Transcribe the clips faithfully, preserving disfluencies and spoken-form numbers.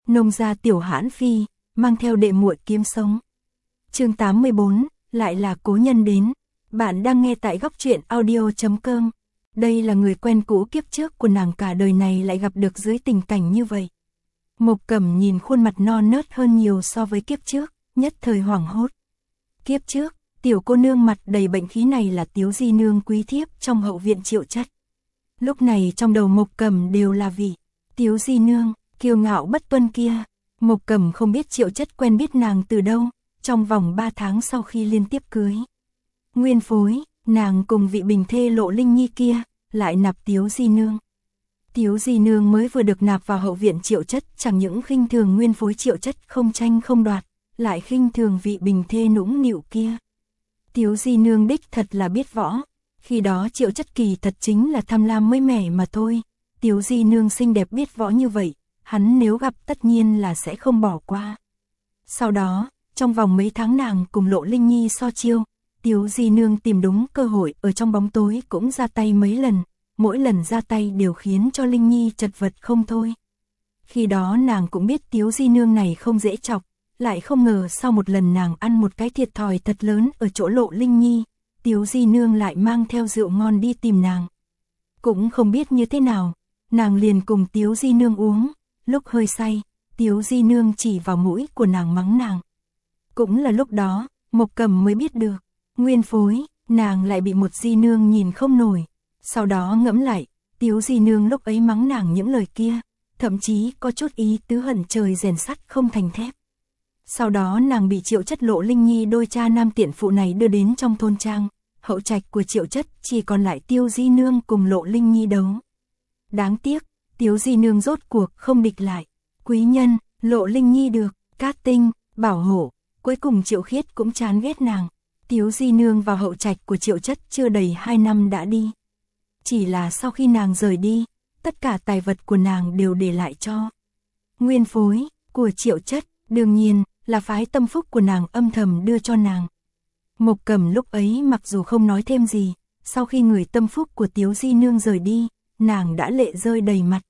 Nông gia Tiểu Hãn Phi, mang theo đệ muội kiếm sống. Chương tám mươi bốn, lại là cố nhân đến. Bạn đang nghe tại góc truyện audio chấm com. Đây là người quen cũ kiếp trước của nàng, cả đời này lại gặp được dưới tình cảnh như vậy. Mộc Cẩm nhìn khuôn mặt non nớt hơn nhiều so với kiếp trước, nhất thời hoảng hốt. Kiếp trước, tiểu cô nương mặt đầy bệnh khí này là Tiếu Di nương quý thiếp trong hậu viện Triệu Chất. Lúc này trong đầu Mộc Cẩm đều là vị Tiếu Di nương kiêu ngạo bất tuân kia. Mộc Cẩm không biết Triệu Chất quen biết nàng từ đâu, trong vòng ba tháng sau khi liên tiếp cưới nguyên phối, nàng cùng vị bình thê Lộ Linh Nhi kia, lại nạp Tiếu Di nương. Tiếu Di nương mới vừa được nạp vào hậu viện Triệu Chất, chẳng những khinh thường nguyên phối Triệu Chất không tranh không đoạt, lại khinh thường vị bình thê nũng nịu kia. Tiếu Di nương đích thật là biết võ, khi đó Triệu Chất kỳ thật chính là tham lam mới mẻ mà thôi. Tiếu Di nương xinh đẹp biết võ như vậy, hắn nếu gặp tất nhiên là sẽ không bỏ qua. Sau đó, trong vòng mấy tháng nàng cùng Lộ Linh Nhi so chiêu, Tiếu Di nương tìm đúng cơ hội ở trong bóng tối cũng ra tay mấy lần, mỗi lần ra tay đều khiến cho Linh Nhi chật vật không thôi. Khi đó nàng cũng biết Tiếu Di nương này không dễ chọc, lại không ngờ sau một lần nàng ăn một cái thiệt thòi thật lớn ở chỗ Lộ Linh Nhi, Tiếu Di nương lại mang theo rượu ngon đi tìm nàng. Cũng không biết như thế nào, nàng liền cùng Tiếu Di nương uống, lúc hơi say, Tiếu Di nương chỉ vào mũi của nàng mắng nàng. Cũng là lúc đó, Mộc Cẩm mới biết được, nguyên phối, nàng lại bị một Di nương nhìn không nổi. Sau đó ngẫm lại, Tiếu Di nương lúc ấy mắng nàng những lời kia, thậm chí có chút ý tứ hận trời rèn sắt không thành thép. Sau đó nàng bị Triệu Chất Lộ Linh Nhi đôi cha nam tiện phụ này đưa đến trong thôn trang, hậu trạch của Triệu Chất chỉ còn lại Tiếu Di nương cùng Lộ Linh Nhi đấu. Đáng tiếc, Tiếu Di nương rốt cuộc không địch lại. Quý nhân, Lộ Linh Nhi được Cát Tinh bảo hộ, cuối cùng Triệu Khiết cũng chán ghét nàng. Tiếu Di nương vào hậu trạch của Triệu Chất chưa đầy hai năm đã đi. Chỉ là sau khi nàng rời đi, tất cả tài vật của nàng đều để lại cho nguyên phối của Triệu Chất, đương nhiên là phái tâm phúc của nàng âm thầm đưa cho nàng. Mộc Cẩm lúc ấy mặc dù không nói thêm gì, sau khi người tâm phúc của Tiếu Di nương rời đi, nàng đã lệ rơi đầy mặt.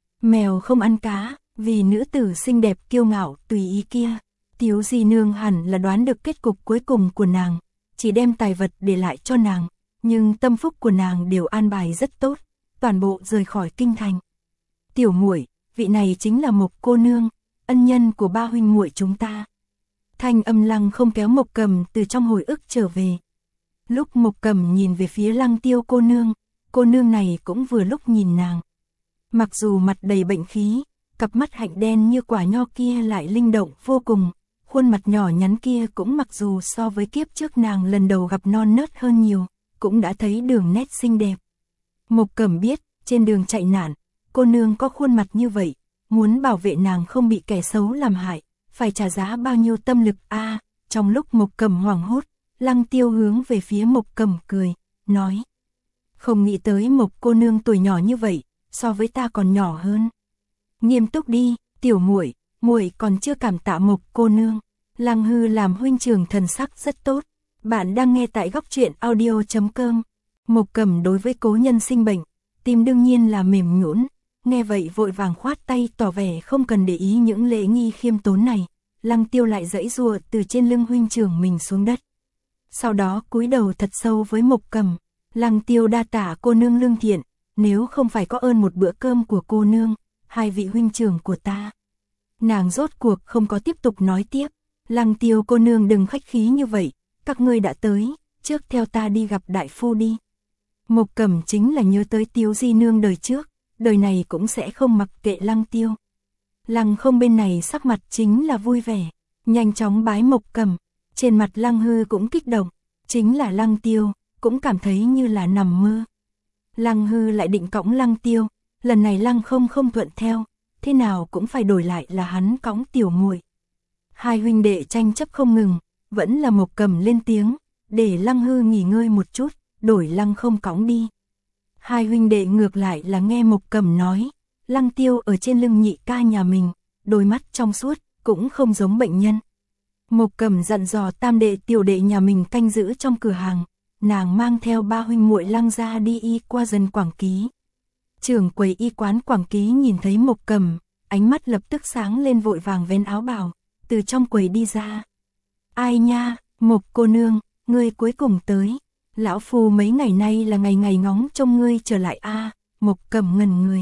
Mèo không ăn cá, vì nữ tử xinh đẹp kiêu ngạo tùy ý kia, Tiếu Di nương hẳn là đoán được kết cục cuối cùng của nàng, chỉ đem tài vật để lại cho nàng, nhưng tâm phúc của nàng đều an bài rất tốt, toàn bộ rời khỏi kinh thành. Tiểu muội, vị này chính là Mộc cô nương, ân nhân của ba huynh muội chúng ta. Thanh âm Lăng không kéo Mộc Cẩm từ trong hồi ức trở về. Lúc Mộc Cẩm nhìn về phía Lăng Tiêu cô nương, cô nương này cũng vừa lúc nhìn nàng. Mặc dù mặt đầy bệnh khí, cặp mắt hạnh đen như quả nho kia lại linh động vô cùng, khuôn mặt nhỏ nhắn kia cũng mặc dù so với kiếp trước nàng lần đầu gặp non nớt hơn nhiều, cũng đã thấy đường nét xinh đẹp. Mộc Cẩm biết, trên đường chạy nạn, cô nương có khuôn mặt như vậy, muốn bảo vệ nàng không bị kẻ xấu làm hại, phải trả giá bao nhiêu tâm lực a. À, trong lúc Mộc Cẩm hoảng hốt, Lăng Tiêu hướng về phía Mộc Cẩm cười, nói: "Không nghĩ tới Mộc cô nương tuổi nhỏ như vậy, so với ta còn nhỏ hơn. Nghiêm túc đi, tiểu muội, muội còn chưa cảm tạ Mộc cô nương." Lăng Hư làm huynh trưởng thần sắc rất tốt. Bạn đang nghe tại góc truyện audio chấm com. Mộc Cẩm đối với cố nhân sinh bệnh, tim đương nhiên là mềm nhũn, nghe vậy vội vàng khoát tay tỏ vẻ không cần để ý những lễ nghi khiêm tốn này. Lăng Tiêu lại giãy giụa từ trên lưng huynh trưởng mình xuống đất. Sau đó cúi đầu thật sâu với Mộc Cẩm, "Lăng Tiêu đa tạ cô nương lương thiện, nếu không phải có ơn một bữa cơm của cô nương, hai vị huynh trưởng của ta." Nàng rốt cuộc không có tiếp tục nói tiếp. "Lăng Tiêu cô nương đừng khách khí như vậy, các ngươi đã tới, trước theo ta đi gặp đại phu đi." Mộc Cẩm chính là nhớ tới Tiếu Di nương đời trước, đời này cũng sẽ không mặc kệ Lăng Tiêu. Lăng không bên này sắc mặt chính là vui vẻ, nhanh chóng bái Mộc Cẩm, trên mặt Lăng Hư cũng kích động, chính là Lăng Tiêu, cũng cảm thấy như là nằm mơ. Lăng Hư lại định cõng Lăng Tiêu, lần này Lăng không không thuận theo, thế nào cũng phải đổi lại là hắn cõng tiểu muội. Hai huynh đệ tranh chấp không ngừng, vẫn là Mộc Cẩm lên tiếng, để Lăng Hư nghỉ ngơi một chút, đổi Lăng không cõng đi. Hai huynh đệ ngược lại là nghe Mộc Cẩm nói, Lăng Tiêu ở trên lưng nhị ca nhà mình, đôi mắt trong suốt, cũng không giống bệnh nhân. Mộc Cẩm dặn dò tam đệ tiểu đệ nhà mình canh giữ trong cửa hàng, nàng mang theo ba huynh muội Lăng gia đi y qua dần Quảng Ký. Trưởng quầy y quán Quảng Ký nhìn thấy Mộc Cẩm, ánh mắt lập tức sáng lên vội vàng vén áo bào, từ trong quầy đi ra. Ai nha, Mộc cô nương, ngươi cuối cùng tới. Lão phu mấy ngày nay là ngày ngày ngóng trông ngươi trở lại a. À, Mộc Cẩm ngẩn người.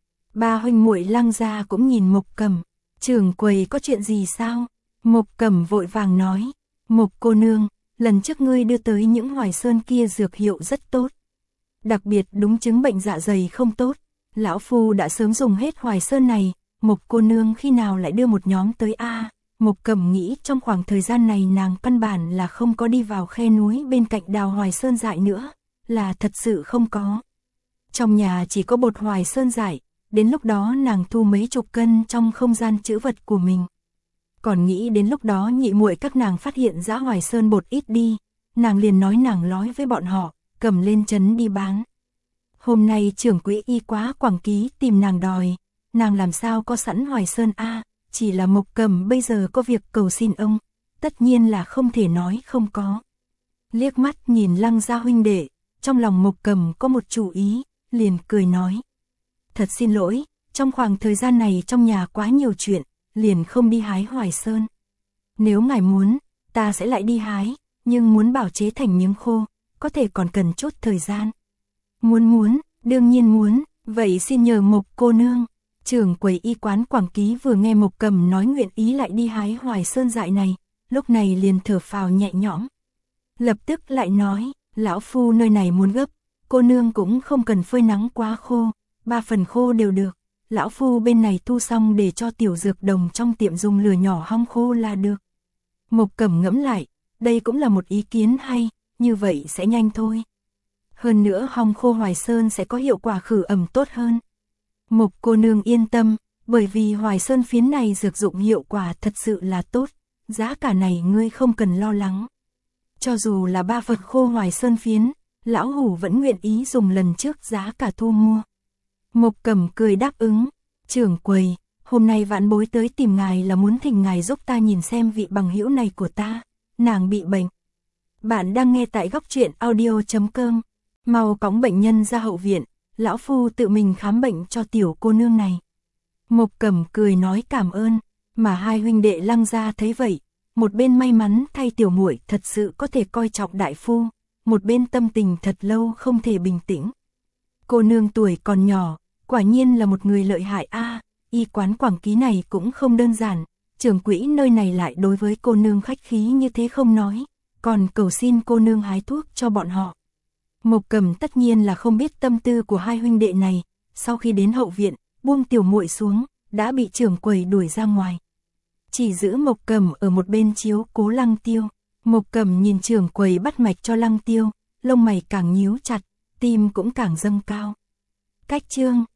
Ba huynh muội Lăng gia cũng nhìn Mộc Cẩm, trưởng quầy có chuyện gì sao? Mộc Cẩm vội vàng nói, Mộc cô nương, lần trước ngươi đưa tới những Hoài Sơn kia dược hiệu rất tốt. Đặc biệt đúng chứng bệnh dạ dày không tốt, lão phu đã sớm dùng hết Hoài Sơn này, Mộc cô nương khi nào lại đưa một nhóm tới a? À, Mộc Cẩm nghĩ trong khoảng thời gian này nàng căn bản là không có đi vào khe núi bên cạnh đào Hoài Sơn dại nữa, là thật sự không có. Trong nhà chỉ có bột Hoài Sơn dại, đến lúc đó nàng thu mấy chục cân trong không gian trữ vật của mình. Còn nghĩ đến lúc đó nhị muội các nàng phát hiện giá Hoài Sơn bột ít đi, nàng liền nói nàng lói với bọn họ, cầm lên trấn đi bán. Hôm nay trưởng quỹ y quá Quảng Ký tìm nàng đòi, nàng làm sao có sẵn Hoài Sơn a? À, chỉ là Mộc Cẩm bây giờ có việc cầu xin ông, tất nhiên là không thể nói không có. Liếc mắt nhìn Lăng gia huynh đệ, trong lòng Mộc Cẩm có một chủ ý, liền cười nói. Thật xin lỗi, trong khoảng thời gian này trong nhà quá nhiều chuyện, liền không đi hái Hoài Sơn. Nếu ngài muốn, ta sẽ lại đi hái, nhưng muốn bảo chế thành miếng khô, có thể còn cần chút thời gian. Muốn muốn, đương nhiên muốn, vậy xin nhờ Mộc cô nương. Trưởng quầy y quán Quảng Ký vừa nghe Mộc Cẩm nói nguyện ý lại đi hái Hoài Sơn dại này, lúc này liền thở phào nhẹ nhõm. Lập tức lại nói, lão phu nơi này muốn gấp, cô nương cũng không cần phơi nắng quá khô, ba phần khô đều được, lão phu bên này thu xong để cho tiểu dược đồng trong tiệm dùng lửa nhỏ hong khô là được. Mộc Cẩm ngẫm lại, đây cũng là một ý kiến hay, như vậy sẽ nhanh thôi. Hơn nữa hong khô Hoài Sơn sẽ có hiệu quả khử ẩm tốt hơn. Mộc cô nương yên tâm, bởi vì Hoài Sơn phiến này dược dụng hiệu quả thật sự là tốt, giá cả này ngươi không cần lo lắng. Cho dù là ba vật khô Hoài Sơn phiến, lão hủ vẫn nguyện ý dùng lần trước giá cả thu mua. Mộc Cẩm cười đáp ứng, trưởng quầy, hôm nay vãn bối tới tìm ngài là muốn thỉnh ngài giúp ta nhìn xem vị bằng hữu này của ta, nàng bị bệnh. Bạn đang nghe tại góc truyện audio chấm com, mau cõng bệnh nhân ra hậu viện, lão phu tự mình khám bệnh cho tiểu cô nương này. Mộc Cẩm cười nói cảm ơn, mà hai huynh đệ Lăng gia thấy vậy, một bên may mắn thay tiểu muội thật sự có thể coi trọng đại phu, một bên tâm tình thật lâu không thể bình tĩnh. Cô nương tuổi còn nhỏ, quả nhiên là một người lợi hại a, à, y quán Quảng Ký này cũng không đơn giản, trưởng quỹ nơi này lại đối với cô nương khách khí như thế không nói, còn cầu xin cô nương hái thuốc cho bọn họ. Mộc Cẩm tất nhiên là không biết tâm tư của hai huynh đệ này, sau khi đến hậu viện, buông tiểu muội xuống, đã bị trưởng quầy đuổi ra ngoài. Chỉ giữ Mộc Cẩm ở một bên chiếu cố Lăng Tiêu. Mộc Cẩm nhìn trưởng quầy bắt mạch cho Lăng Tiêu, lông mày càng nhíu chặt, tim cũng càng dâng cao. Cách chương